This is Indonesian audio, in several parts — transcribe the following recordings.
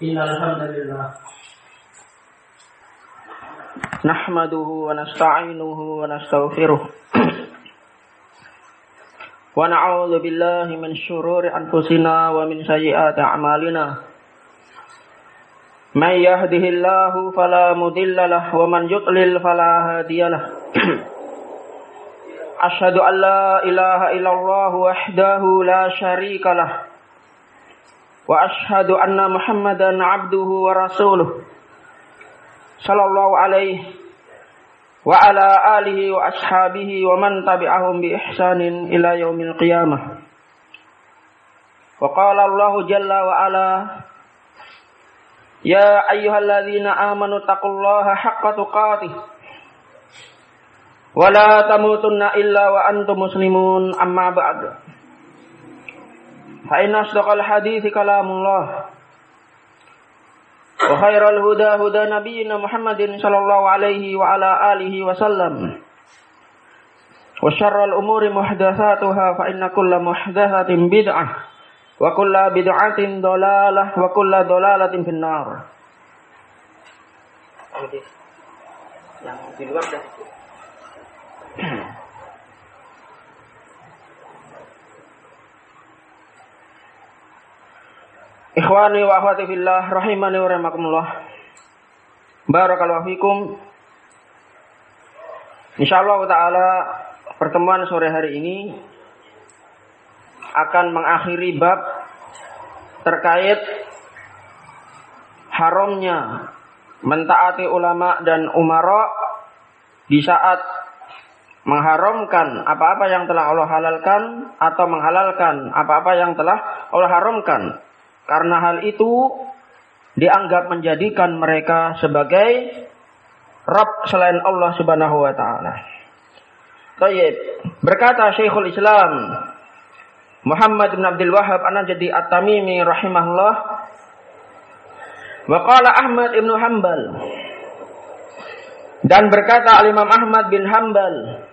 Innal hamdalillah nahmaduhu wa nasta'inuhu wa nastaghfiruh wa na'udzu billahi min syururi anfusina wa min sayyiati a'malina. May yahdihillahu fala mudilla lahu wa man yudlil fala hadiya lahu. Asyhadu an la ilaha illallah wahdahu la syarika lahu wa asyhadu anna Muhammadan abduhu wa rasuluh sallallahu alaihi wa ala alihi wa ashabihi wa man tabi'ahum bi ihsanin ila yaumil qiyamah. Wa qala Allah jalla wa ala ya ayyuhalladzina amanu taqullaha haqqa tuqatih wa la tamutunna illa wa antum muslimun, amma ba'du. Fa inna asdaqal hadithi kalamullah wa khairal huda huda nabiyyina Muhammadin sallallahu alaihi wa ala alihi wa sallam wa syarral umuri muhdatsatuha fa inna kulla muhdatsatin bid'ah wa kulla bid'atin dhalalah wa kulla dhalalatin finnar. Yang di luar dah. Ikhwani wa akhwati fillah rahimani wa rahimakumullah. Barakallahu fikum. Insyaallah taala pertemuan sore hari ini akan mengakhiri bab terkait haramnya mentaati ulama dan umara di saat mengharamkan apa-apa yang telah Allah halalkan atau menghalalkan apa-apa yang telah Allah haramkan. Karena hal itu dianggap menjadikan mereka sebagai Rabb selain Allah Subhanahu wa taala. Baik, berkata Syekhul Islam Muhammad bin Abdul Wahhab An-Najdi At-Tamimi rahimahullah, wa qala Ahmad ibn Hanbal, dan berkata Al-Imam Ahmad bin Hanbal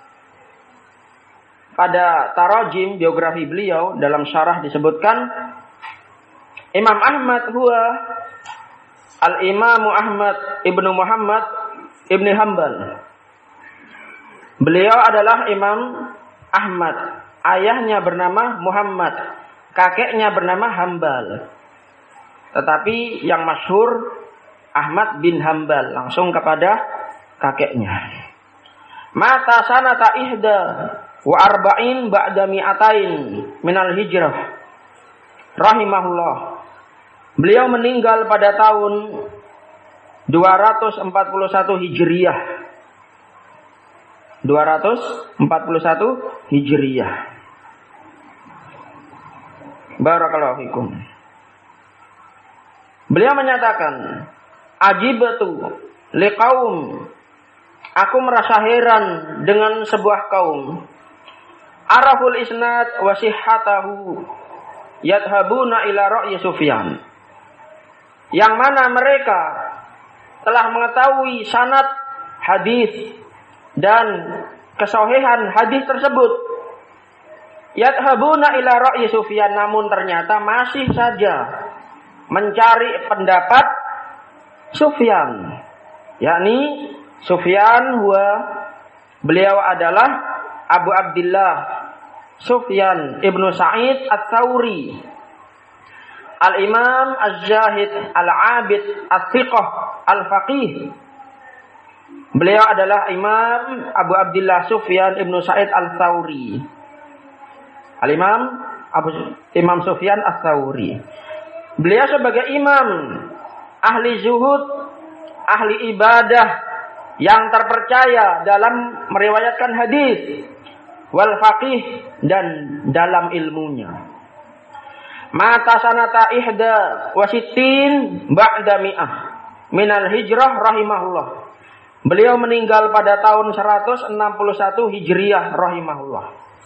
pada tarajim biografi beliau dalam syarah disebutkan Imam Ahmad huwa Al-Imam Ahmad ibnu Muhammad ibni Hanbal. Beliau adalah Imam Ahmad. Ayahnya bernama Muhammad, kakeknya bernama Hanbal. Tetapi yang masyhur Ahmad bin Hanbal, langsung kepada kakeknya. Mata sanata ihda wa arba'in ba'da mi'atain minal hijrah rahimahullah. Beliau meninggal pada tahun 241 Hijriyah. 241 Hijriyah. Barakallahu fikum. Beliau menyatakan, ajibatu liqaum, aku merasa heran dengan sebuah kaum, araful isnad wa sihhatahu yadhabuna ila ra'yi Sufyan, yang mana mereka telah mengetahui sanad hadis dan kesahihan hadis tersebut. Yadhabuna ila ra'yi Sufyan, namun ternyata masih saja mencari pendapat Sufyan, yakni Sufyan beliau adalah Abu Abdullah Sufyan ibnu Sa'id Ats-Tsauri, Al-Imam Az-Zahid Al-Abid Al-Thiqah Al-Faqih. Beliau adalah Imam Abu Abdullah Sufyan ibnu Sa'id Al-Tsauri, Imam Sufyan Ats-Tsauri. Beliau sebagai imam, ahli zuhud, ahli ibadah yang terpercaya dalam meriwayatkan hadis, wal faqih, dan dalam ilmunya. Mata sanata ihda wa sittin ba'da mi'ah minal hijrah rahimahullah. Beliau meninggal pada tahun 161 Hijriyah rahimahullah.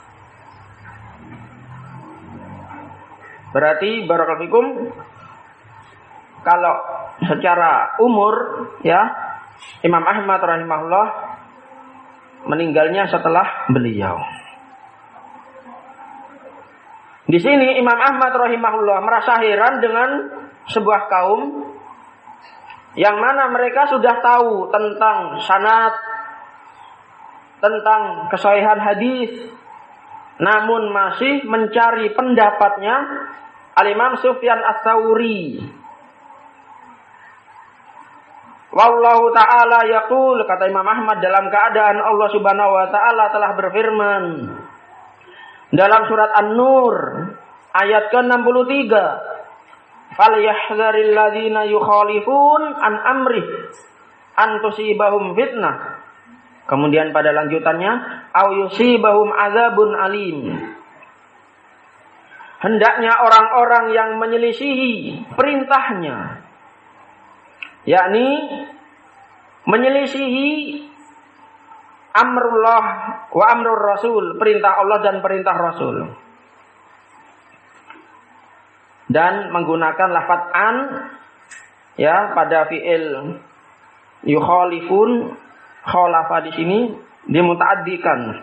Berarti barakallahu fikum, kalau secara umur ya, Imam Ahmad rahimahullah meninggalnya setelah beliau. Di sini Imam Ahmad rahimahullah merasa heran dengan sebuah kaum yang mana mereka sudah tahu tentang sanad, tentang kesahihan hadis, namun masih mencari pendapatnya Al-Imam Sufyan Ats-Tsauri. Wallahu ta'ala yaqul, kata Imam Ahmad dalam keadaan Allah Subhanahu wa taala telah berfirman dalam surat An-Nur ayat ke-63, "Falyahdharil ladzina yukhalifun an amrih an tusibahum fitnah." Kemudian pada lanjutannya, "Au yusibahum adzabun alim." Hendaknya orang-orang yang menyelisihi perintahnya, yakni menyelisihi amrullah wa amrul rasul, perintah Allah dan perintah Rasul, dan menggunakan lafaz an ya pada fiil yukhalifun. Khalafa di sini dimutaaddikan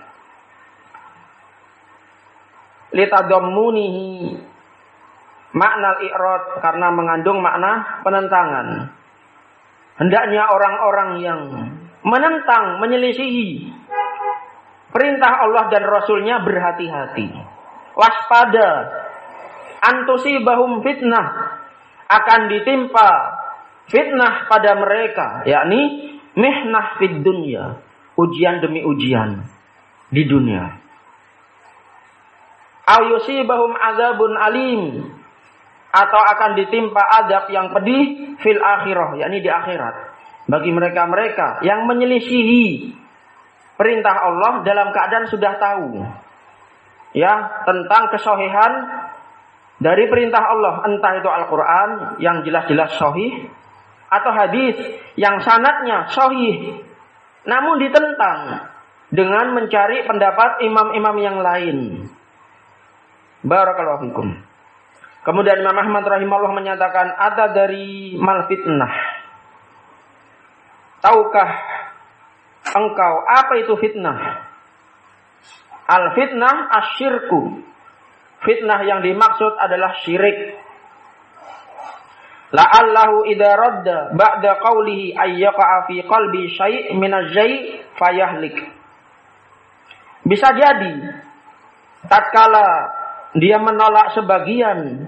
litadammunihi makna al-i'rad, karena mengandung makna penentangan. Hendaknya orang-orang yang menentang, menyelisihi perintah Allah dan Rasulnya berhati-hati, waspada, antusibahum fitnah, akan ditimpa fitnah pada mereka, yakni mihnah fid dunya, ujian demi ujian di dunia. Au yusibahum adzabun alim, atau akan ditimpa azab yang pedih fil akhirah, yakni di akhirat, bagi mereka-mereka yang menyelisihi perintah Allah dalam keadaan sudah tahu ya tentang kesahihan dari perintah Allah, entah itu Al-Qur'an yang jelas-jelas sahih atau hadis yang sanadnya sahih, namun ditentang dengan mencari pendapat imam-imam yang lain. Barakallahu fikum. Kemudian Imam Ahmad rahimahullah menyatakan, ada dari mal fitnah. Tahukah engkau apa itu fitnah? Al fitnah asyirku. Fitnah yang dimaksud adalah syirik. La'allahu idza radda ba'da qawlihi ayyaqa'a fi qalbi syai' min az-zai' fayahlik. Bisa jadi tatkala dia menolak sebagian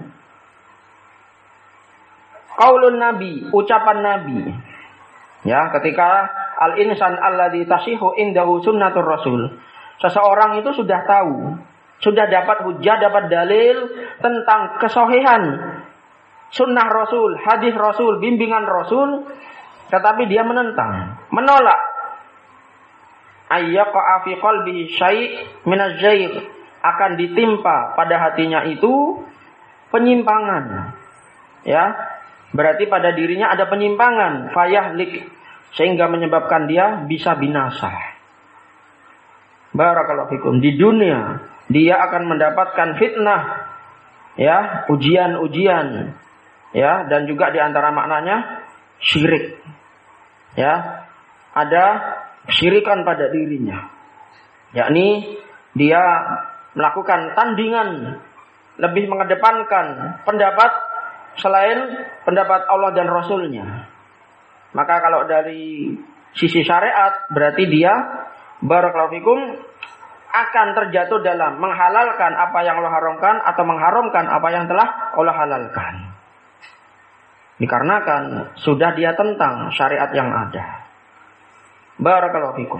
qaulun nabi, ucapan nabi. Ya, ketika al-insan alladzi tasihu indahu sunnatur rasul. Seseorang itu sudah tahu, sudah dapat hujjah, dapat dalil tentang kesahihan sunnah Rasul, hadis Rasul, bimbingan Rasul, tetapi dia menentang, menolak. Ayyaqa'a fi qalbihi syai' min az-zayg, akan ditimpa pada hatinya itu penyimpangan. Ya, berarti pada dirinya ada penyimpangan, fayahlik, sehingga menyebabkan dia bisa binasa. Barakallahu fikum. Di dunia dia akan mendapatkan fitnah, ya, ujian-ujian. Ya, dan juga di antara maknanya syirik. Ya, ada syirikan pada dirinya. Yakni dia melakukan tandingan, lebih mengedepankan pendapat selain pendapat Allah dan Rasulnya. Maka kalau dari sisi syariat, berarti dia barakallahu fikum akan terjatuh dalam menghalalkan apa yang Allah haramkan atau mengharamkan apa yang telah Allah halalkan. Dikarenakan sudah dia tentang syariat yang ada. Barakallahu fikum.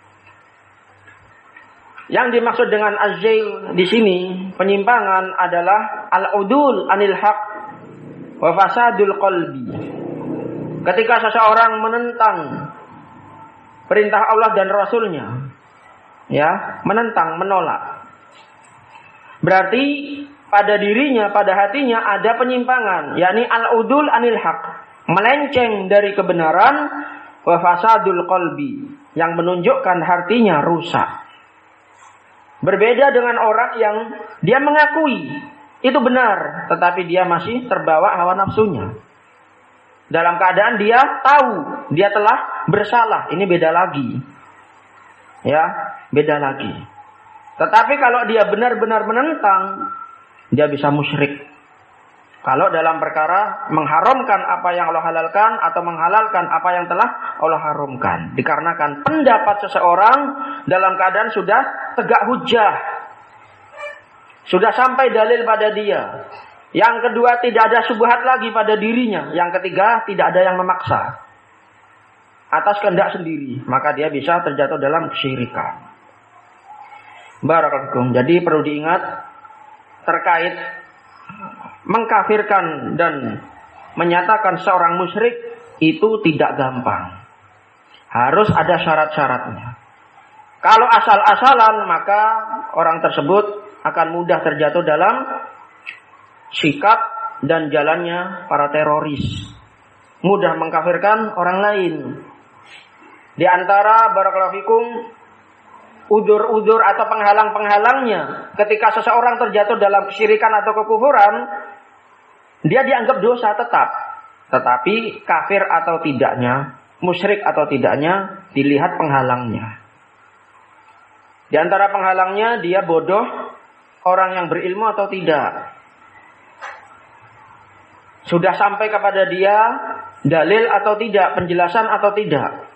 Yang dimaksud dengan az-zail di sini, penyimpangan adalah al-udul anil haq wa fasadul qalbi. Ketika seseorang menentang perintah Allah dan Rasulnya, ya, menentang, menolak, berarti pada dirinya, pada hatinya ada penyimpangan, yakni al-udul anil haq, melenceng dari kebenaran, wa fasadul qalbi, yang menunjukkan hatinya rusak. Berbeda dengan orang yang dia mengakui itu benar, tetapi dia masih terbawa hawa nafsunya. Dalam keadaan dia tahu dia telah bersalah, ini beda lagi. Ya, beda lagi. Tetapi kalau dia benar-benar menentang, dia bisa musyrik. Kalau dalam perkara mengharamkan apa yang Allah halalkan atau menghalalkan apa yang telah Allah haramkan. Dikarenakan pendapat seseorang dalam keadaan sudah tegak hujjah. Sudah sampai dalil pada dia. Yang kedua, tidak ada syubhat lagi pada dirinya. Yang ketiga, tidak ada yang memaksa. Atas kehendak sendiri. Maka dia bisa terjatuh dalam kesyirikan. Barakallahu. Jadi perlu diingat terkait mengkafirkan dan menyatakan seorang musyrik itu tidak gampang. Harus ada syarat-syaratnya. Kalau asal-asalan maka orang tersebut akan mudah terjatuh dalam sikap dan jalannya para teroris. Mudah mengkafirkan orang lain. Di antara barakallahu fikum udur-udur atau penghalang-penghalangnya ketika seseorang terjatuh dalam kesyirikan atau kekufuran, dia dianggap dosa tetap. Tetapi kafir atau tidaknya, musyrik atau tidaknya, dilihat penghalangnya. Di antara penghalangnya, dia bodoh, orang yang berilmu atau tidak. Sudah sampai kepada dia dalil atau tidak, penjelasan atau tidak.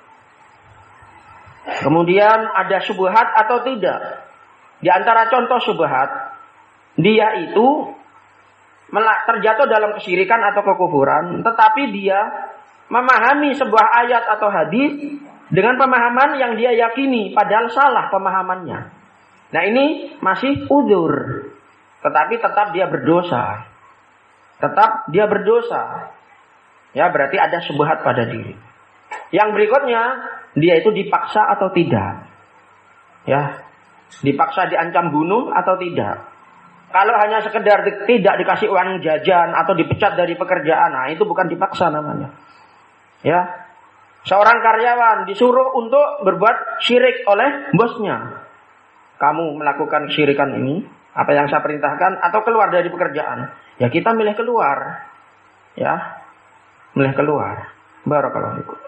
Kemudian ada syubhat atau tidak. Di antara contoh syubhat, dia itu terjatuh dalam kesyirikan atau kekufuran, tetapi dia memahami sebuah ayat atau hadis dengan pemahaman yang dia yakini, padahal salah pemahamannya. Nah ini masih udzur, tetapi tetap dia berdosa. Tetap dia berdosa. Ya berarti ada syubhat pada diri. Yang berikutnya, dia itu dipaksa atau tidak. Ya, dipaksa diancam bunuh atau tidak. Kalau hanya sekedar tidak dikasih uang jajan atau dipecat dari pekerjaan, nah itu bukan dipaksa namanya. Ya, seorang karyawan disuruh untuk berbuat syirik oleh bosnya. Kamu melakukan kesyirikan ini, apa yang saya perintahkan, atau keluar dari pekerjaan. Ya kita milih keluar. Ya, milih keluar. Barakallahu fikum.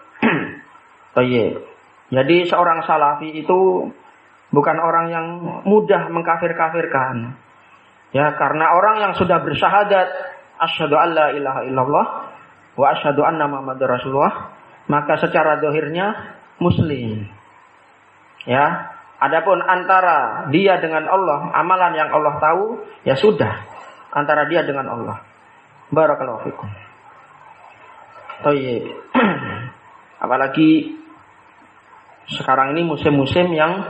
Jadi seorang salafi itu bukan orang yang mudah mengkafir-kafirkan. Ya, karena orang yang sudah bersyahadat asyhadu alla ilaha illallah wa asyhadu anna muhammadar rasulullah, maka secara zahirnya muslim. Ya, adapun antara dia dengan Allah, amalan yang Allah tahu, ya sudah antara dia dengan Allah. Barakallahu fikum. Apalagi sekarang ini musim-musim yang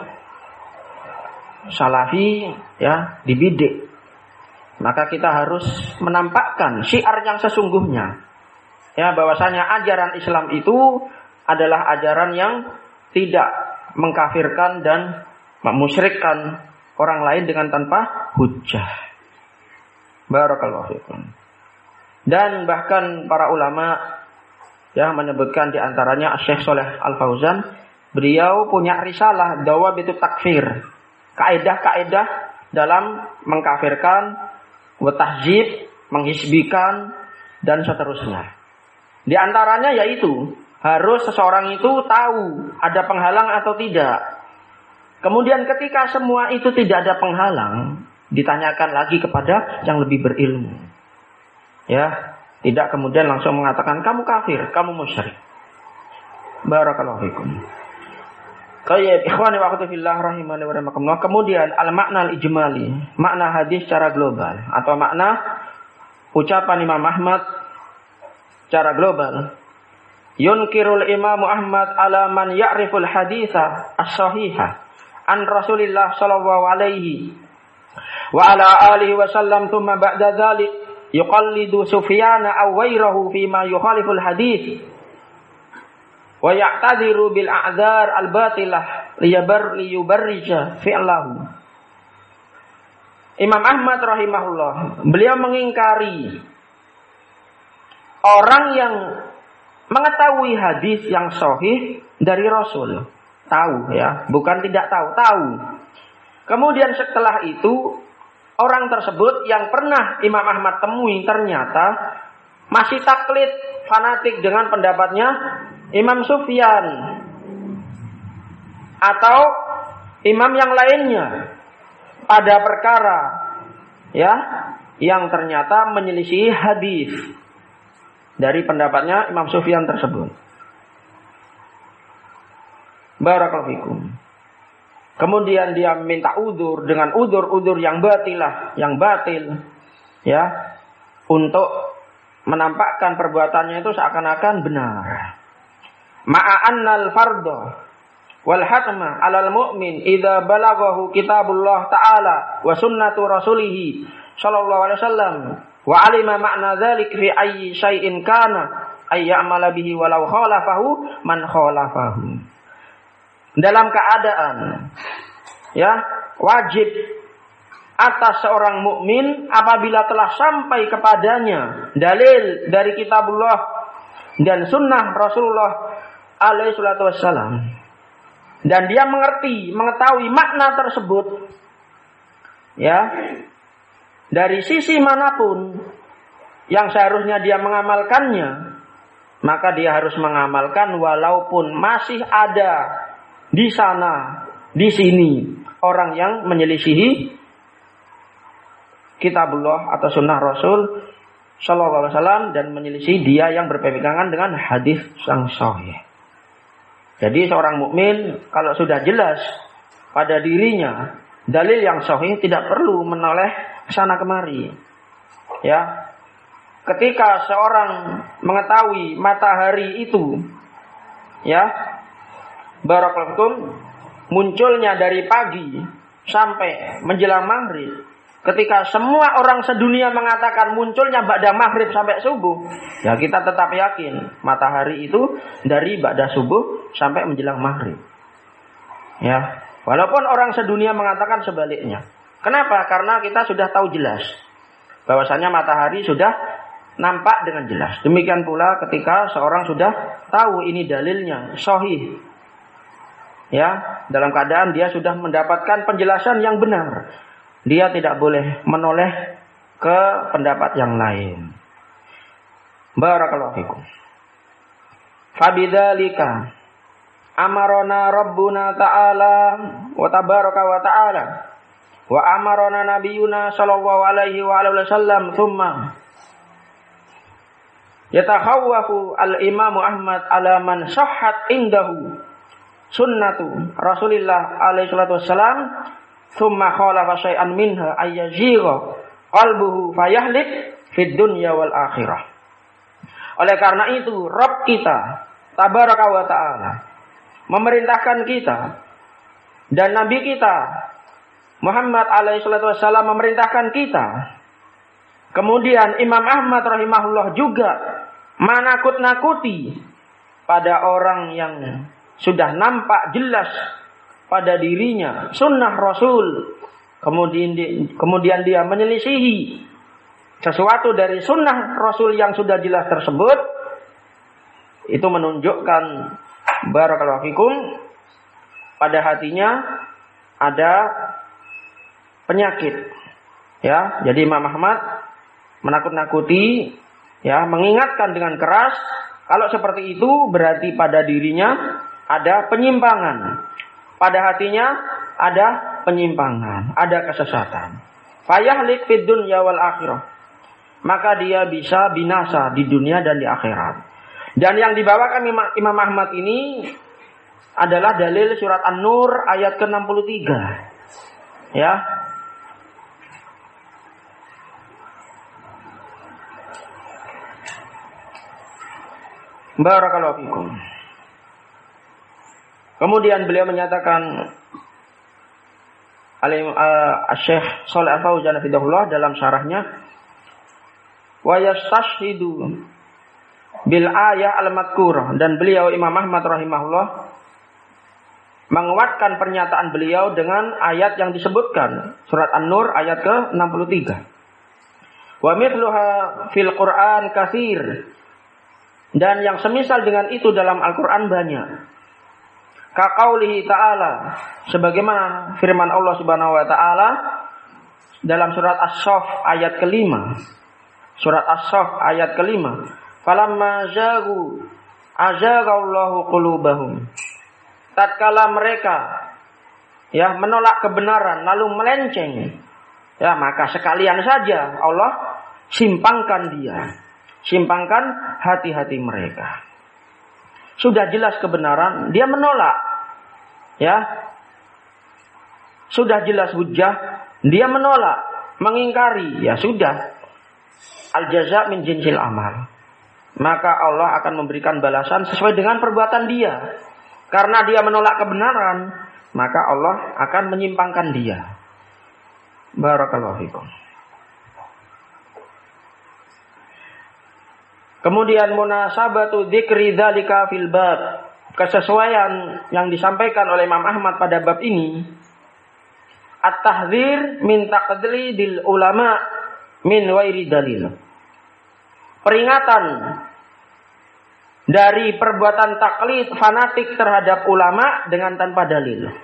salafi ya dibidik. Maka kita harus menampakkan syiar yang sesungguhnya. Ya, bahwasanya ajaran Islam itu adalah ajaran yang tidak mengkafirkan dan memusyrikkan orang lain dengan tanpa hujjah. Barakallahu fikum. Dan bahkan para ulama yang menyebutkan di antaranya Syekh Shalih Al-Fauzan, beliau punya risalah Dawabitut Takfir, kaidah-kaidah dalam mengkafirkan, watahzib, menghisbikan, dan seterusnya. Di antaranya yaitu harus seseorang itu tahu ada penghalang atau tidak. Kemudian ketika semua itu tidak ada penghalang, ditanyakan lagi kepada yang lebih berilmu. Ya, tidak kemudian langsung mengatakan kamu kafir, kamu musyrik. Barakallahu fikum. Qayyib ikhwani wa akhwati fillah rahimani wa rahimakumullah. Kemudian al-makna al-ijmali, makna hadis secara global atau makna ucapan Imam Ahmad secara global. Yunkirul Imam Ahmad ala man ya'riful haditsa as-sahihah an Rasulillah sallallahu alaihi wa ala alihi wa sallam thumma ba'da dzalik yuqallidu Sufyan aw ghairahu fi ma yukhaliful hadits wa ya'tadiru bil a'dzar al-batilah liyubarrija fi'lahu. Imam Ahmad rahimahullah, beliau mengingkari orang yang mengetahui hadis yang sahih dari Rasul. Tahu ya, bukan tidak tahu, tahu. Kemudian setelah itu orang tersebut yang pernah Imam Ahmad temui ternyata masih taklid fanatik dengan pendapatnya Imam Sufyan atau imam yang lainnya pada perkara ya yang ternyata menyelisihi hadis dari pendapatnya Imam Sufyan tersebut. Barakallahu fikum. Kemudian dia minta udzur dengan udzur-udzur yang batil, ya, untuk menampakkan perbuatannya itu seakan-akan benar. Ma'annal fardhu wal hatma 'alal mu'min idza balaghahu kitabullah ta'ala wa sunnatu rasulih sallallahu alaihi wasallam wa 'alima ma'na dzalik fi ayyi syai'in kana ay ya'mala bihi walau khalafahu man khalafahu. Dalam keadaan, ya, wajib atas seorang mukmin apabila telah sampai kepadanya dalil dari kitabullah dan sunnah Rasulullah alaihi salatu wassalam, dan dia mengetahui makna tersebut, ya, dari sisi manapun yang seharusnya dia mengamalkannya, maka dia harus mengamalkan walaupun masih ada di sana, di sini orang yang menyelisihi kitabullah atau sunnah Rasul sallallahu alaihi wasallam dan menyelisihi dia yang berpegangan dengan hadis yang sahih. Jadi seorang mukmin kalau sudah jelas pada dirinya dalil yang sahih tidak perlu menoleh sana kemari. Ya. Ketika seorang mengetahui matahari itu, ya, barakallahu, munculnya dari pagi sampai menjelang maghrib. Ketika semua orang sedunia mengatakan munculnya ba'da maghrib sampai subuh, ya kita tetap yakin matahari itu dari ba'da subuh sampai menjelang maghrib. Ya, walaupun orang sedunia mengatakan sebaliknya. Kenapa? Karena kita sudah tahu jelas bahwasanya matahari sudah nampak dengan jelas. Demikian pula ketika seorang sudah tahu ini dalilnya sahih, ya, dalam keadaan dia sudah mendapatkan penjelasan yang benar, dia tidak boleh menoleh ke pendapat yang lain. Barakallahu fikum. Fabidzalika amarona rabbuna ta'ala wa tabaraka wa ta'ala wa amarona nabiyuna sallallahu alaihi wa alihi wasallam thumma yatakhawwafu al-imamu Ahmad ala man sahhat indahu sunnatu Rasulillah alaihi salatu wassalam thumma khalafa syai'an minha ayyazigha qalbuhu fayahlik fid dunya wal akhirah. Oleh karena itu Rabb kita tabaraka wa ta'ala memerintahkan kita dan Nabi kita Muhammad alaihi salatu wassalam memerintahkan kita. Kemudian Imam Ahmad rahimahullah juga menakut-nakuti pada orang yang sudah nampak jelas pada dirinya sunnah Rasul, kemudian dia menyelisihi sesuatu dari sunnah Rasul yang sudah jelas tersebut, itu menunjukkan barakallahu fikum pada hatinya ada penyakit, ya. Jadi Imam Ahmad menakut-nakuti, ya, mengingatkan dengan keras kalau seperti itu berarti pada dirinya ada penyimpangan, pada hatinya ada penyimpangan, ada kesesatan. Fayahlik fid dunya wal akhirah, maka dia bisa binasa di dunia dan di akhirat. Dan yang dibawakan Imam Ahmad ini adalah dalil surat An-Nur ayat ke-63, ya. Barakallahu fikum. Kemudian beliau menyatakan Syekh Shalih Al-Fauzan hafizahullah dalam syarahnya, wa yastashhidu bil ayah al-madhkurah, dan beliau Imam Ahmad rahimahullah menguatkan pernyataan beliau dengan ayat yang disebutkan surat An-Nur ayat ke-63. Wa mithluha fil Qur'an katsir, dan yang semisal dengan itu dalam Al-Qur'an banyak. Ka qaulihi ta'ala, sebagaimana firman Allah Subhanahu wa taala dalam surat As-Saff ayat ke-5. Surat As-Saff ayat ke-5. Falamma zagu azaghallahu qulubahum. Tatkala mereka, ya, menolak kebenaran lalu melenceng, Ya, maka sekalian saja Allah simpangkan dia. Simpangkan hati-hati mereka. Sudah jelas kebenaran, dia menolak. Ya. Sudah jelas hujjah, dia menolak, mengingkari. Ya sudah. Al-jaza' min jinsil amal. Maka Allah akan memberikan balasan sesuai dengan perbuatan dia. Karena dia menolak kebenaran, maka Allah akan menyimpangkan dia. Barakallahu fikum. Kemudian munasabatu dzikri dzalika fil bab. Kesesuaian yang disampaikan oleh Imam Ahmad pada bab ini, at-tahdzir min taqlidil ulama min wairi dalil. Peringatan dari perbuatan taklid fanatik terhadap ulama dengan tanpa dalil.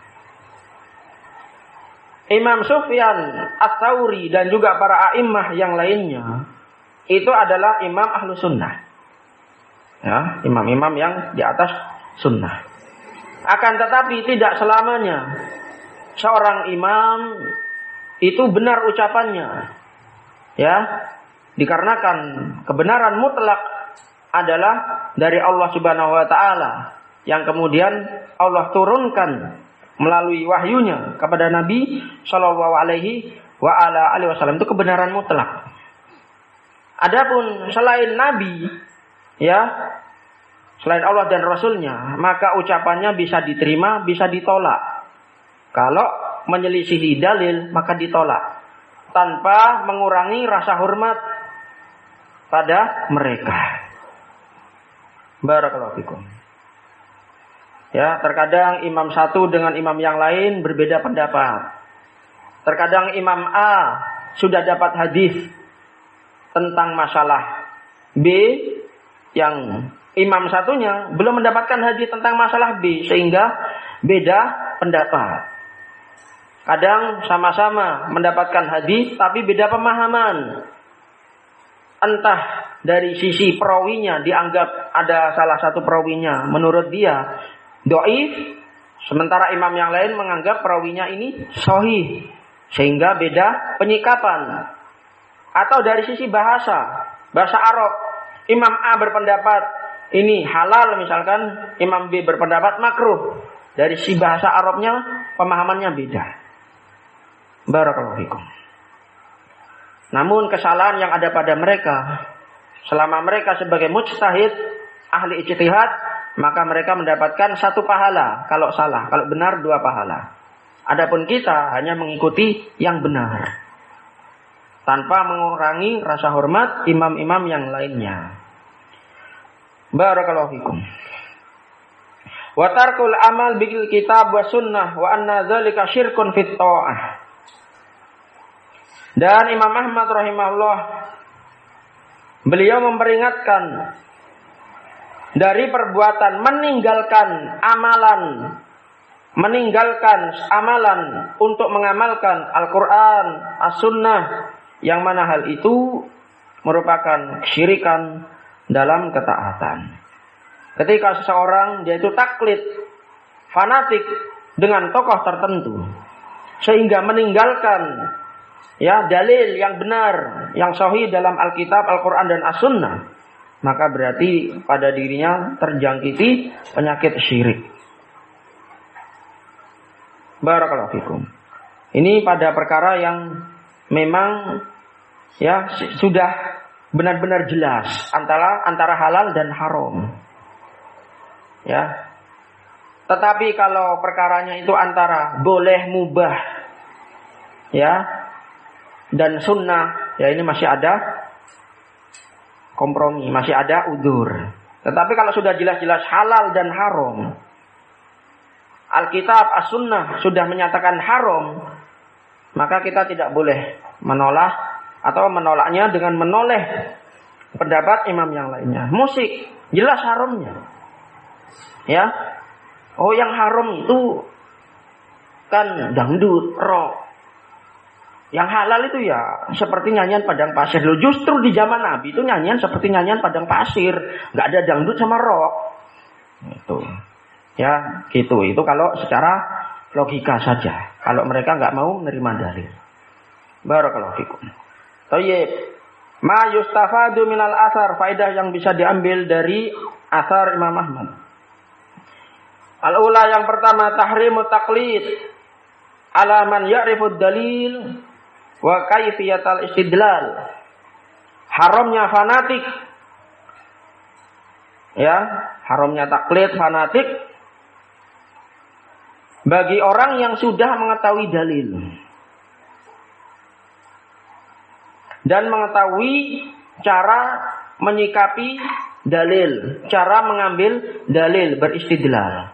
Imam Sufyan Ats-Tsauri dan juga para a'immah yang lainnya itu adalah imam ahlu sunnah. Ya, imam-imam yang di atas sunnah. Akan tetapi tidak selamanya seorang imam itu benar ucapannya. Ya, dikarenakan kebenaran mutlak adalah dari Allah Subhanahu wa taala yang kemudian Allah turunkan melalui wahyunya kepada Nabi sallallahu alaihi wasallam, itu kebenaran mutlak. Adapun selain Nabi, ya, selain Allah dan Rasulnya, maka ucapannya bisa diterima, bisa ditolak. Kalau menyelisihi dalil, maka ditolak tanpa mengurangi rasa hormat pada mereka. Barakallahu fikum. Ya, terkadang imam satu dengan imam yang lain berbeda pendapat. Terkadang imam A sudah dapat hadis tentang masalah B, yang imam satunya belum mendapatkan hadis tentang masalah B, sehingga beda pendapat. Kadang sama-sama mendapatkan hadis tapi beda pemahaman. Entah dari sisi perawinya dianggap ada salah satu perawinya menurut dia dhaif, sementara imam yang lain menganggap perawinya ini sahih, sehingga beda penyikapan. Atau dari sisi bahasa Arab, imam A berpendapat ini halal misalkan, imam B berpendapat makruh. Dari sisi bahasa Arabnya pemahamannya beda. Barakallahu fikum. Namun kesalahan yang ada pada mereka, selama mereka sebagai mujtahid, ahli ijtihad, maka mereka mendapatkan 1 pahala kalau salah, kalau benar 2 pahala. Adapun kita hanya mengikuti yang benar, tanpa mengurangi rasa hormat imam-imam yang lainnya. Barakallahu fikum. Wa tarkul amal bil kitab wa sunnah wa anna dzalika syirkun fit tha'ah. Dan Imam Ahmad rahimahullah, beliau memperingatkan dari perbuatan meninggalkan amalan untuk mengamalkan Al-Quran, As-Sunnah, yang mana hal itu merupakan kesyirikan dalam ketaatan. Ketika seseorang dia itu taklid, fanatik dengan tokoh tertentu, sehingga meninggalkan dalil yang benar, yang sahih dalam Alkitab, Al-Quran dan As-Sunnah, maka berarti pada dirinya terjangkiti penyakit syirik. Barakallahu fikum. Ini pada perkara yang memang sudah benar-benar jelas antara halal dan haram. Ya. Tetapi kalau perkaranya itu antara boleh mubah, dan sunnah, ini masih ada kompromi, masih ada udzur. Tetapi kalau sudah jelas-jelas halal dan haram, Alkitab, As-Sunnah sudah menyatakan haram, maka kita tidak boleh menolak atau menolaknya dengan menoleh pendapat imam yang lainnya. Musik, jelas haramnya. Yang haram itu kan dangdut, rock. Yang halal itu seperti nyanyian padang pasir. Loh, justru di zaman Nabi itu nyanyian seperti nyanyian padang pasir, nggak ada dangdut sama rock. Itu, gitu. Itu kalau secara logika saja. Kalau mereka nggak mau menerima dalil. Barakallahu fikum. Thayyib. Ma yustafadu minal asar, faedah yang bisa diambil dari asar Imam Ahmad. Al-ula, yang pertama, tahrimu taqlid ala man ya'rifud dalil wa kaifiyatal istidlal. Haramnya fanatik, ya, haramnya taklid fanatik bagi orang yang sudah mengetahui dalil dan mengetahui cara menyikapi dalil, cara mengambil dalil, beristidlal.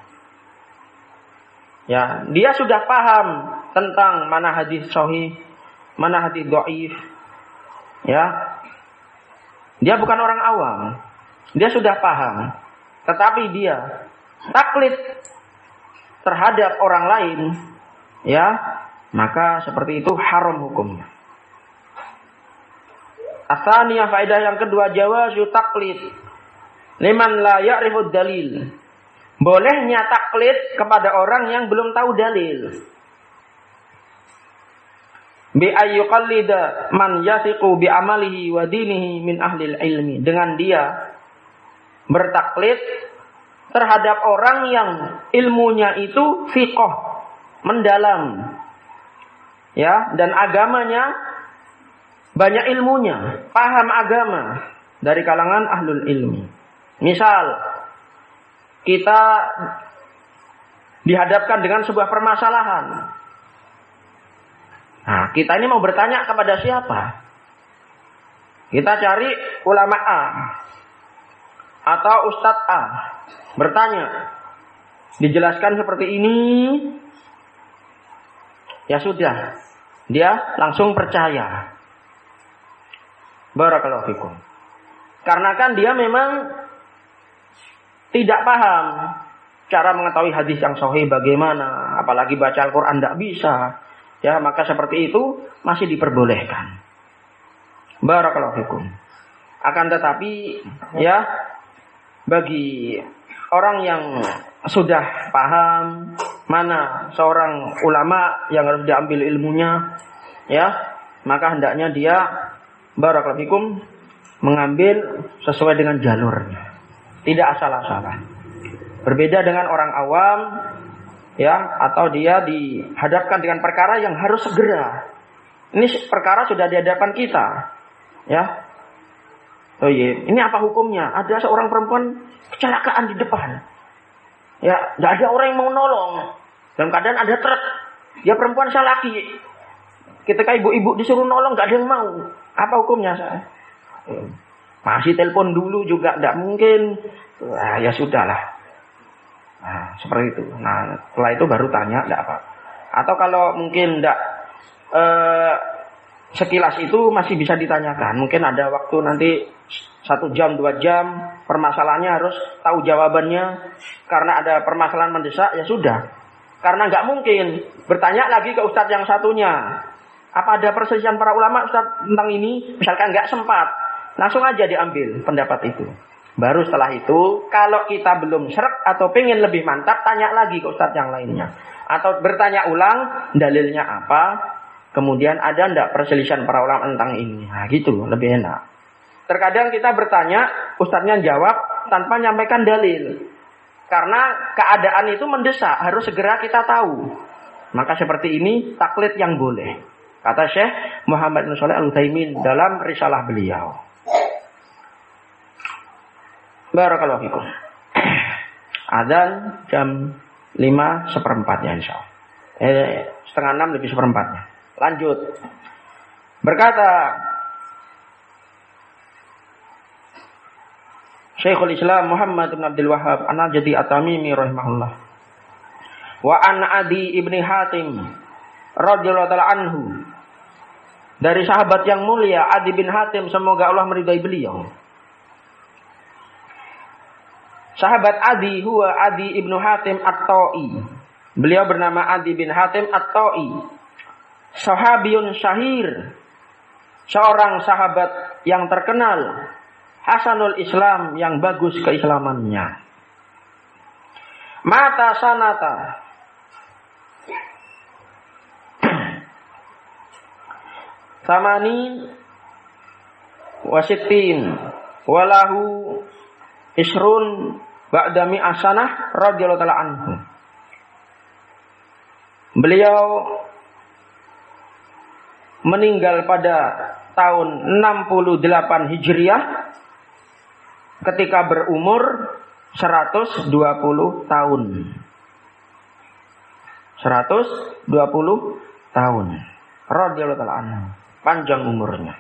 Ya, dia sudah paham tentang mana hadis sahih, mana hadis dhaif. Ya. Dia bukan orang awam. Dia sudah paham. Tetapi dia taklid terhadap orang lain, ya, maka seperti itu haram hukumnya. Atsaniyah, faedah yang kedua, jawazu taklid liman la ya'rifud dalil. Bolehnya taklid kepada orang yang belum tahu dalil. Bi ayyuqallida man yasiqu bi amalihi wa dinihi min ahlil ilmi. Dengan dia bertaklid terhadap orang yang ilmunya itu fiqh, mendalam, ya, dan agamanya banyak ilmunya, paham agama dari kalangan ahlul ilmi. Misal kita dihadapkan dengan sebuah permasalahan. Nah, kita ini mau bertanya kepada siapa? Kita cari ulama A atau Ustadz A, bertanya, dijelaskan seperti ini, ya sudah, dia langsung percaya. Barakallahu fikum. Karena kan dia memang tidak paham cara mengetahui hadis yang sahih bagaimana, apalagi baca Al-Quran tidak bisa. Ya, maka seperti itu masih diperbolehkan. Barakallahu fikum. Akan tetapi, ya, bagi orang yang sudah paham mana seorang ulama yang harus diambil ilmunya, ya, maka hendaknya dia, barakallahu fikum, mengambil sesuai dengan jalurnya, tidak asal-asalan. Berbeda dengan orang awam, ya, atau dia dihadapkan dengan perkara yang harus segera. Ini perkara sudah di hadapan kita, ya. Oh iya, ini apa hukumnya? Ada seorang perempuan kecelakaan di depan, ya, tidak ada orang yang mau nolong. Dalam keadaan ada truk, dia perempuan, saya laki. Ketika ibu-ibu disuruh nolong, tidak ada yang mau. Apa hukumnya saya? Masih telepon dulu juga tidak mungkin. Nah, ya sudahlah. Nah, seperti itu. Nah, setelah itu baru tanya, tidak apa. Atau kalau mungkin tidak sekilas itu masih bisa ditanyakan. Mungkin ada waktu nanti 1 jam, 2 jam, permasalahannya harus tahu jawabannya. Karena ada permasalahan mendesak, ya sudah. Karena nggak mungkin bertanya lagi ke ustadz yang satunya. Apa ada perselisihan para ulama ustadz tentang ini? Misalkan nggak sempat, langsung aja diambil pendapat itu. Baru setelah itu, kalau kita belum srek atau pengen lebih mantap, tanya lagi ke ustadz yang lainnya. Atau bertanya ulang, dalilnya apa, kemudian ada ndak perselisihan para ulama tentang ini. Nah gitu, lebih enak. Terkadang kita bertanya, ustadznya jawab tanpa menyampaikan dalil. Karena keadaan itu mendesak, harus segera kita tahu. Maka seperti ini, taklid yang boleh. Kata Syekh Muhammad bin Shalih Al-Utsaimin dalam risalah beliau. Barakallahu fikum. Adzan jam 5:15 ya insyaallah. 5:30 lebih 1/4. Lanjut. Berkata Syekhul Islam Muhammad bin Abdul Wahhab An-Najdi At-Tamimi rahimahullah. Wa an Adi ibni Hatim radhiyallahu ta'ala anhu. Dari sahabat yang mulia Adi bin Hatim, semoga Allah meridai beliau. Sahabat Adi huwa Adi ibnu Hatim At-Ta'i. Beliau bernama Adi bin Hatim At-Ta'i. Sahabiyun syahir. Seorang sahabat yang terkenal. Hasanul Islam, yang bagus keislamannya. Mata sanata Thamani wasittin walahu isrun ba'da mi'asanah radhiyallahu ta'ala anhu. Beliau meninggal pada tahun 68 Hijriah ketika berumur 120 tahun. 120 tahun. Radhiyallahu ta'ala anhu. Panjang umurnya.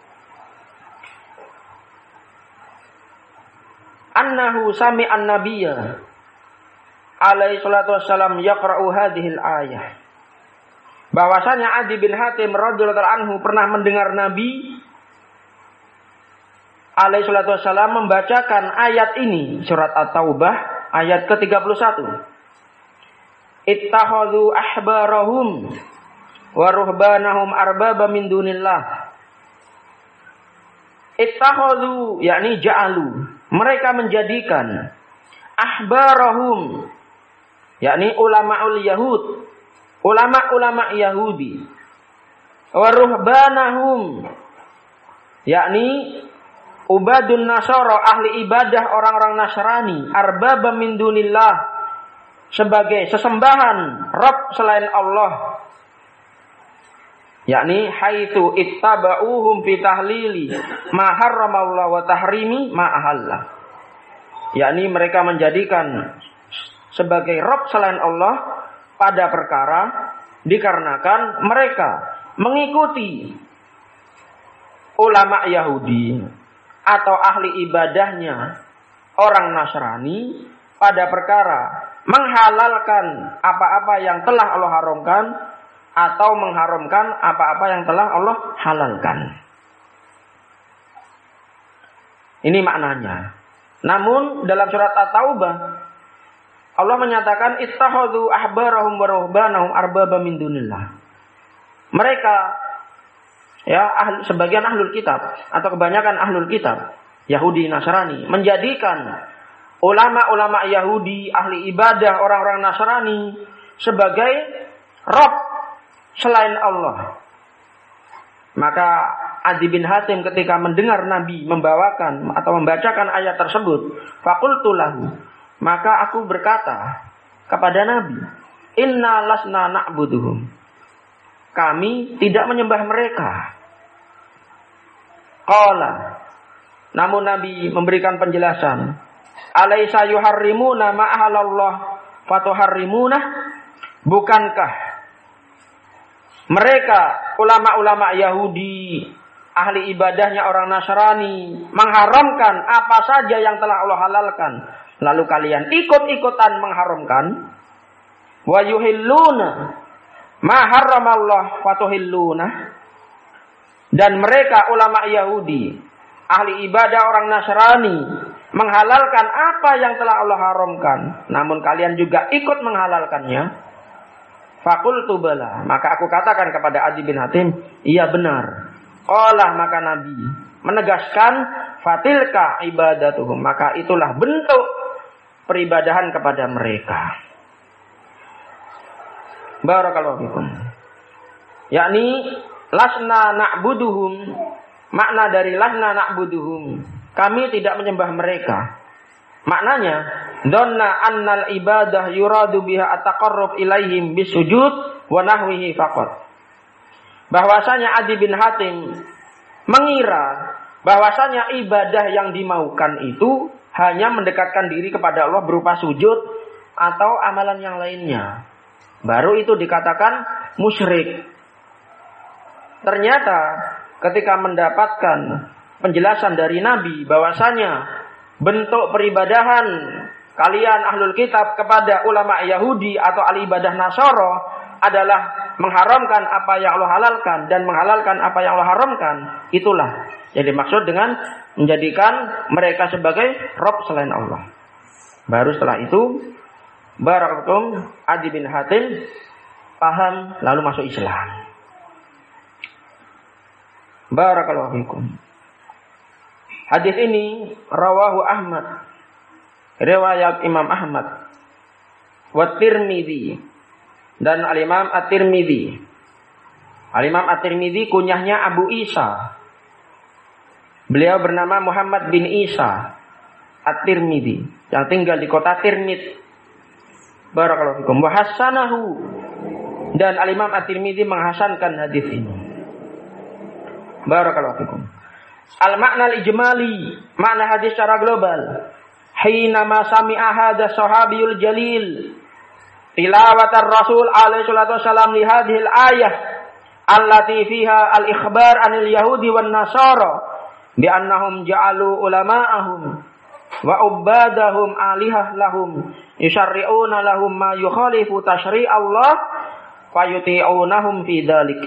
Annahu sami'an nabiyya alaihi salatu wassalam yaqra'u hadhil ayah. Bahwasanya Adi bin Hatim radhiyallahu ta'ala anhu pernah mendengar Nabi alaihi salatu wassalam membacakan ayat ini, surat At-Taubah ayat ke-31. Ittakhadhu ahbarahum wa ruhbanahum arbaba min dunillah. Ittakhadhu yakni ja'alu, mereka menjadikan ahbarahum yakni ulamaul Yahud, ulama-ulama Yahudi, wa ruhbanahum yakni ubadun Nasara, ahli ibadah orang-orang Nasrani, arbaba min dunillah, sebagai sesembahan Rabb selain Allah. Yakni haitsu ittaba'uhum fi tahlili ma harramallahu wa tahrimi ma ahalla. Yakni mereka menjadikan sebagai Rabb selain Allah pada perkara dikarenakan mereka mengikuti ulama Yahudi atau ahli ibadahnya orang Nasrani pada perkara menghalalkan apa-apa yang telah Allah haramkan atau mengharamkan apa-apa yang telah Allah halalkan. Ini maknanya. Namun dalam surat At-Taubah Allah menyatakan ittakhadhu ahbarahum wa ruhbanahum arbaba min dunillah. Mereka sebagian ahlul kitab atau kebanyakan ahlul kitab Yahudi Nasrani menjadikan ulama-ulama Yahudi, ahli ibadah orang-orang Nasrani sebagai Rabb selain Allah. Maka Adi bin Hatim ketika mendengar Nabi membawakan atau membacakan ayat tersebut, faqultu lahu, maka aku berkata kepada Nabi, inna lasna na'buduhum, kami tidak menyembah mereka. Qala, namun Nabi memberikan penjelasan, alaysa yuharrimuna ma ahalallah fatuharrimuna, bukankah mereka ulama-ulama Yahudi, ahli ibadahnya orang Nasrani, mengharamkan apa saja yang telah Allah halalkan, lalu kalian ikut-ikutan mengharamkan? Wa yuhilluna ma harramallah fatuhilluna, dan mereka ulama Yahudi, ahli ibadah orang Nasrani, menghalalkan apa yang telah Allah haramkan, namun kalian juga ikut menghalalkannya. Faqultu bala, maka aku katakan kepada Adi bin Hatim, iya benar. Qala, maka Nabi menegaskan, fatilka ibadatuhum, maka itulah bentuk peribadahan kepada mereka. Barakallahu fikum. Yakni lasna na'buduhum, makna dari lasna na'buduhum, kami tidak menyembah mereka. Maknanya, dhanna annal ibadah yuradu biha at-taqarrub ilaihim bisujud wa nahwihi faqat. Bahwasanya Adi bin Hatim mengira bahwasanya ibadah yang dimaukan itu hanya mendekatkan diri kepada Allah berupa sujud atau amalan yang lainnya. Baru itu dikatakan musyrik. Ternyata ketika mendapatkan penjelasan dari Nabi bahwasanya bentuk peribadahan kalian ahlul kitab kepada ulama Yahudi atau ahli ibadah Nasara adalah mengharamkan apa yang Allah halalkan dan menghalalkan apa yang Allah haramkan. Itulah yang dimaksud dengan menjadikan mereka sebagai Rabb selain Allah. Baru setelah itu Barakallahu Adi bin Hatim paham lalu masuk Islam. Barakallahu fikum. Hadis ini rawahu Ahmad, riwayat Imam Ahmad, wa Tirmidzi dan Al-Imam At-Tirmidzi. Al-Imam At-Tirmidzi kunyahnya Abu Isa. Beliau bernama Muhammad bin Isa At-Tirmidzi yang tinggal di kota Tirmidz. Barakallahu fikum. Wa hasanahu, dan Al-Imam At-Tirmidzi menghasankan hadis ini. Barakallahu fikum. Al-makna al-ijmali, makna hadis secara global. Hina ma sami'a hadha sahabiyul jalil tilawatar Rasul alaihi salatu wasallam li hadhil ayah allati fiha al-ikhbar anil yahudi wan nasara bi annahum ja'alu ulama'ahum wa ubadahum alihah lahum yusyarri'una lahum ma yukhalifu tasyri' Allah fayuti'unahum fi dzalik.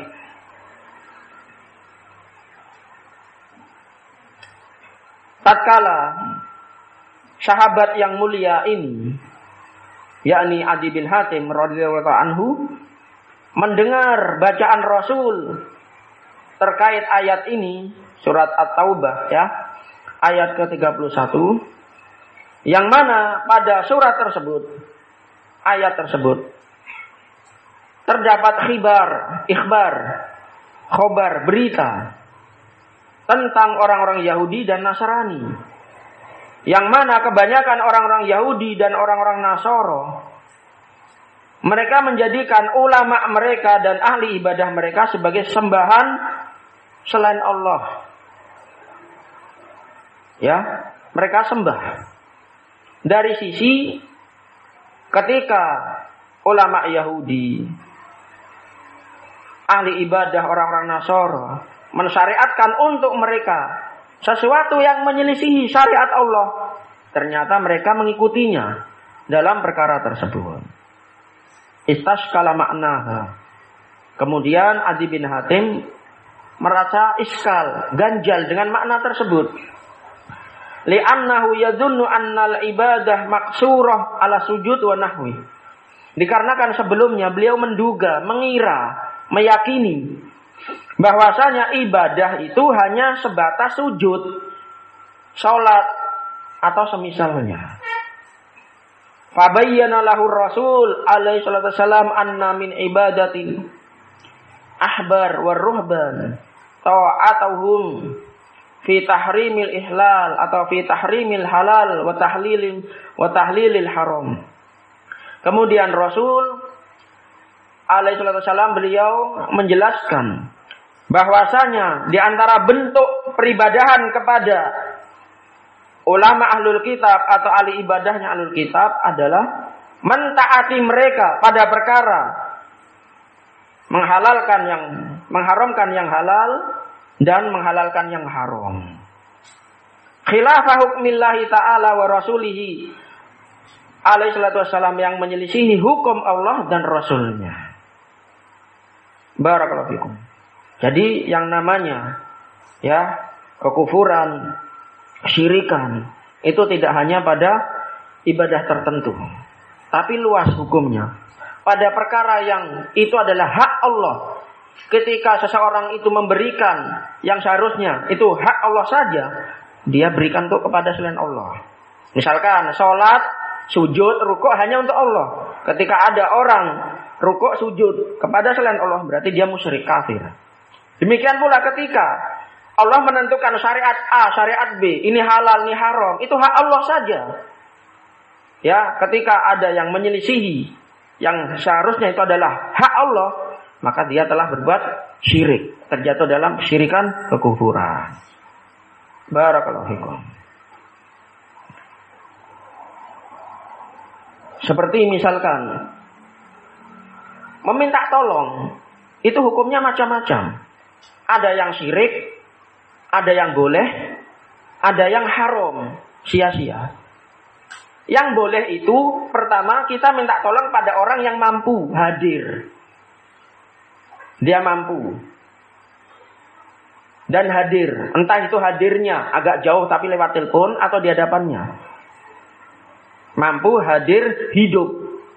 Tatkala sahabat yang mulia ini, yakni Adi bin Hatim radhiyallahu anhu, mendengar bacaan Rasul terkait ayat ini, surat At-Taubah ya, ayat ke-31, yang mana pada surat tersebut, ayat tersebut terdapat ikhbar, khobar, berita tentang orang-orang Yahudi dan Nasrani, yang mana kebanyakan orang-orang Yahudi dan orang-orang Nasoro, mereka menjadikan ulama mereka dan ahli ibadah mereka sebagai sembahan selain Allah. Ya, mereka sembah. Dari sisi ketika ulama Yahudi, ahli ibadah orang-orang Nasoro mensyariatkan untuk mereka sesuatu yang menyelisihi syariat Allah, ternyata mereka mengikutinya dalam perkara tersebut. Istashkala maknaha. Kemudian Adi bin Hatim merasa iskal, ganjal dengan makna tersebut. Li'annahu yadhunnu annal ibadah maksurah ala sujud wa nahwi. Dikarenakan sebelumnya beliau menduga, mengira, meyakini bahwasanya ibadah itu hanya sebatas sujud, salat atau semisalnya. Fabayyana lahu Rasul alaihi salatu wasalam anna min ibadatil ahbar war ruhban ta'atuhum fi tahrimil ihlal atau fi tahrimil halal wa tahlilil haram. Kemudian Rasul alaihi salatu wasalam beliau menjelaskan bahwasanya di antara bentuk peribadahan kepada ulama ahlul kitab atau ahli ibadahnya ahlul kitab adalah mentaati mereka pada perkara mengharamkan yang halal dan menghalalkan yang haram. Khilafah hukmillahi ta'ala wa rasulihi alaihi salatu wassalam, yang menyelisihi hukum Allah dan Rasulnya. Barakallahu fikum. Jadi yang namanya ya kekufuran, syirikan itu tidak hanya pada ibadah tertentu, tapi luas hukumnya. Pada perkara yang itu adalah hak Allah, ketika seseorang itu memberikan yang seharusnya itu hak Allah saja, dia berikan untuk kepada selain Allah. Misalkan sholat, sujud, rukuk hanya untuk Allah. Ketika ada orang rukuk, sujud kepada selain Allah, berarti dia musyrik, kafir. Demikian pula ketika Allah menentukan syariat A, syariat B, ini halal, ini haram, itu hak Allah saja. Ya, ketika ada yang menyelisihi yang seharusnya itu adalah hak Allah, maka dia telah berbuat syirik, terjatuh dalam syirikan kekufuran. Barakallahu fikum. Seperti misalkan meminta tolong, itu hukumnya macam-macam. Ada yang syirik, ada yang boleh, ada yang haram, sia-sia. Yang boleh itu pertama kita minta tolong pada orang yang mampu hadir. Dia mampu dan hadir, entah itu hadirnya agak jauh tapi lewat telepon atau di hadapannya. Mampu hadir hidup.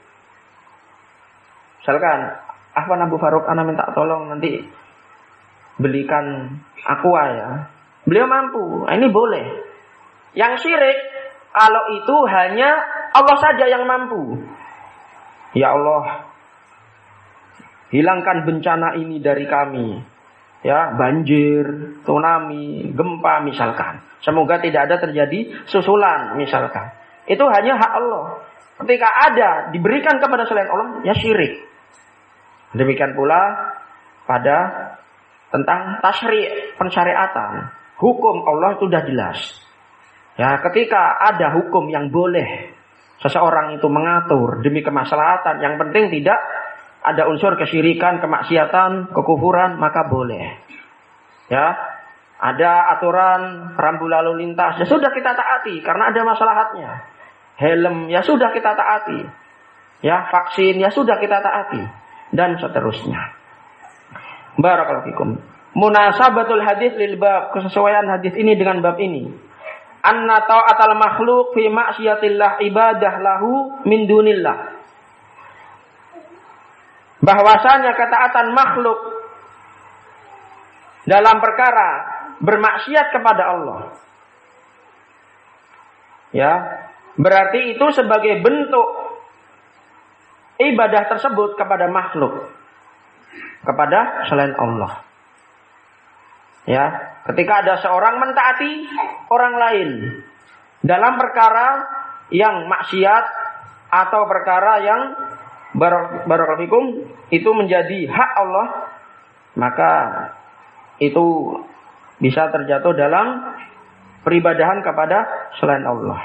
Misalkan, Afwan Abu Faruk, ana minta tolong nanti belikan aqua ya. Beliau mampu, ini boleh. Yang syirik, kalau itu hanya Allah saja yang mampu. Ya Allah, hilangkan bencana ini dari kami. Ya, banjir, tsunami, gempa misalkan. Semoga tidak ada terjadi susulan misalkan. Itu hanya hak Allah. Ketika ada diberikan kepada selain Allah, ya syirik. Demikian pula pada tentang tasyri', pensyariatan. Hukum Allah itu sudah jelas. Ya, ketika ada hukum yang boleh seseorang itu mengatur demi kemaslahatan, yang penting tidak ada unsur kesyirikan, kemaksiatan, kekufuran, maka boleh. Ya, ada aturan rambu lalu lintas, ya sudah kita taati karena ada maslahatnya. Helm, ya sudah kita taati. Ya, vaksin, ya sudah kita taati, dan seterusnya. Barakallahu fikum. Munasabatul hadis lil bab, kesesuaian hadis ini dengan bab ini. Anna ta'atal makhluk fi ma'siyatillah ibadah lahu min dunillah. Bahwasanya ketaatan makhluk dalam perkara bermaksiat kepada Allah, ya, berarti itu sebagai bentuk ibadah tersebut kepada makhluk, kepada selain Allah. Ya, ketika ada seorang mentaati orang lain dalam perkara yang maksiat atau perkara yang barakallahu fikum itu menjadi hak Allah, maka itu bisa terjatuh dalam peribadahan kepada selain Allah.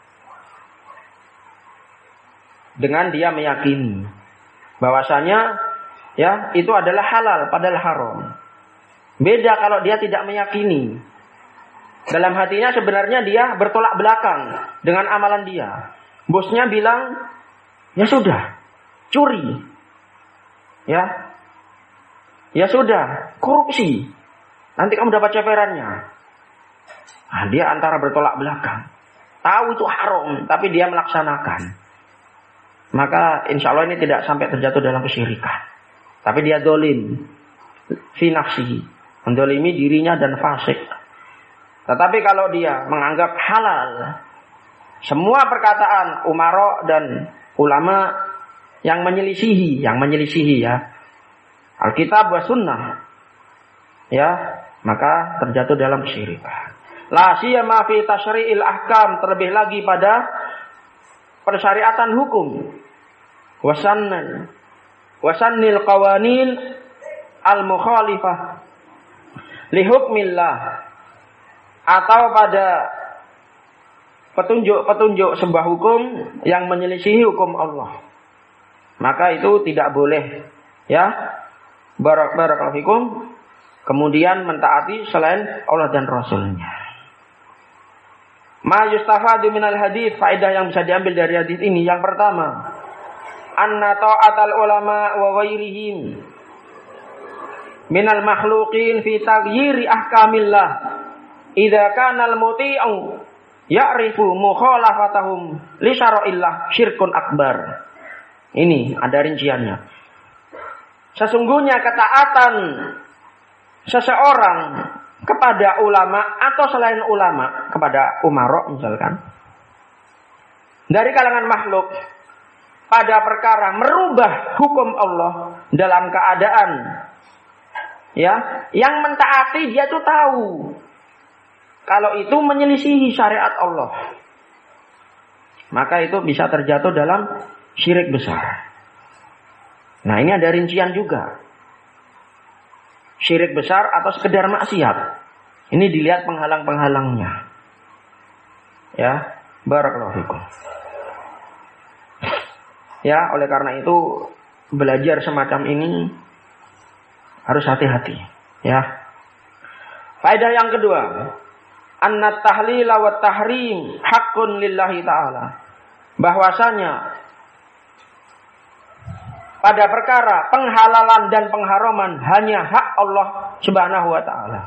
Dengan dia meyakini bahwasanya ya itu adalah halal padahal haram. Beda kalau dia tidak meyakini. Dalam hatinya sebenarnya dia bertolak belakang dengan amalan dia. Bosnya bilang, ya sudah, curi. Ya. Ya sudah, korupsi. Nanti kamu dapat ceperannya. Nah, dia antara bertolak belakang. Tahu itu haram, tapi dia melaksanakan. Maka insya Allah ini tidak sampai terjatuh dalam kesyirikan. Tapi dia dolim. Fi nafsihi. Mendolimi dirinya dan fasik. Tetapi kalau dia menganggap halal semua perkataan umara dan ulama yang menyelisihi ya Alkitab wa sunnah, ya, maka terjatuh dalam kesyirikan. La siyama fi tasyri'il ahkam, terlebih lagi pada persyariatan hukum. Wasannil qawanin al-mukhalifah li hukmillah, atau pada petunjuk-petunjuk sebuah hukum yang menyelisihi hukum Allah. Maka itu tidak boleh, ya. Barakallahu fikum. Kemudian mentaati selain Allah dan Rasulnya. Ma yustafadu minal hadits, faedah yang bisa diambil dari hadis ini. Yang pertama, anna ta'atal ulama wa ghairihim minal makhluqin fi taghyiri ahkamillah idza kana al-muti'u ya'rifu mukhalafatahum li syara'illah syirkun akbar. Ini ada rinciannya. Sesungguhnya ketaatan seseorang kepada ulama atau selain ulama, kepada umara misalkan, dari kalangan makhluk pada perkara merubah hukum Allah dalam keadaan, ya, yang mentaati dia tuh tahu kalau itu menyelisihi syariat Allah, maka itu bisa terjatuh dalam syirik besar. Nah, ini ada rincian juga. Syirik besar atau sekedar maksiat. Ini dilihat penghalang-penghalangnya. Ya, barakallahu fikum. Ya, oleh karena itu belajar semacam ini harus hati-hati, ya. Faedah yang kedua, anna tahlila wa tahrim haqqun lillahi ta'ala. Bahwasanya pada perkara penghalalan dan pengharaman hanya hak Allah Subhanahu wa ta'ala.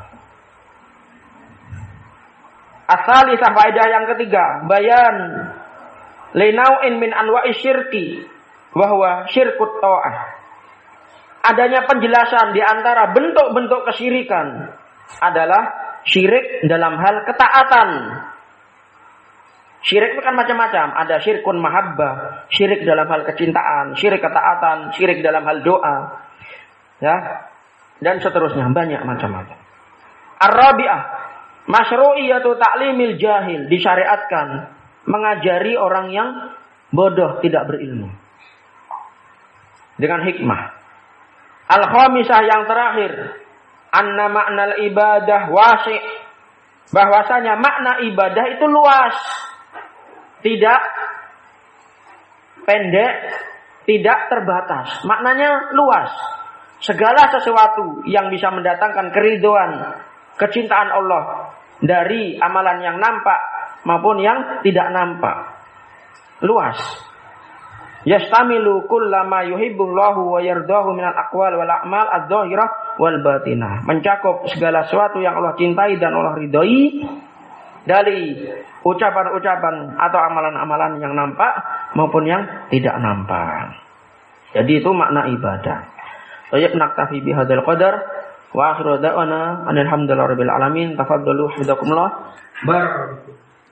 As-salisah, faedah yang ketiga, bayan linau'in min anwa'i syirki wa huwa syirkut ta'ah. Adanya penjelasan di antara bentuk-bentuk kesyirikan adalah syirik dalam hal ketaatan. Syirik itu kan macam-macam. Ada syirkun mahabbah, syirik dalam hal kecintaan, syirik ketaatan, syirik dalam hal doa. Ya. Dan seterusnya banyak macam-macam. Ar-rabi'ah, masyru'iyatu ta'limil jahil, disyariatkan mengajari orang yang bodoh tidak berilmu dengan hikmah. Al-khamisah, yang terakhir, anna maknal ibadah wasi', bahwasanya makna ibadah itu luas, tidak pendek, tidak terbatas. Maknanya luas. Segala sesuatu yang bisa mendatangkan keridhaan, kecintaan Allah dari amalan yang nampak maupun yang tidak nampak. Luas. Yastamilu kullama yuhibbullahu wa yardahu minal aqwal wal a'mal adh-dhahirah wal batinah. Mencakup segala sesuatu yang Allah cintai dan Allah ridhoi dari ucapan-ucapan atau amalan-amalan yang nampak maupun yang tidak nampak. Jadi itu makna ibadah. Baik, naktafi bihadzal qadar wa akhiru da'wana alhamdulillahirabbil alamin. Tafaddalu hafizakumullah. Barakallahu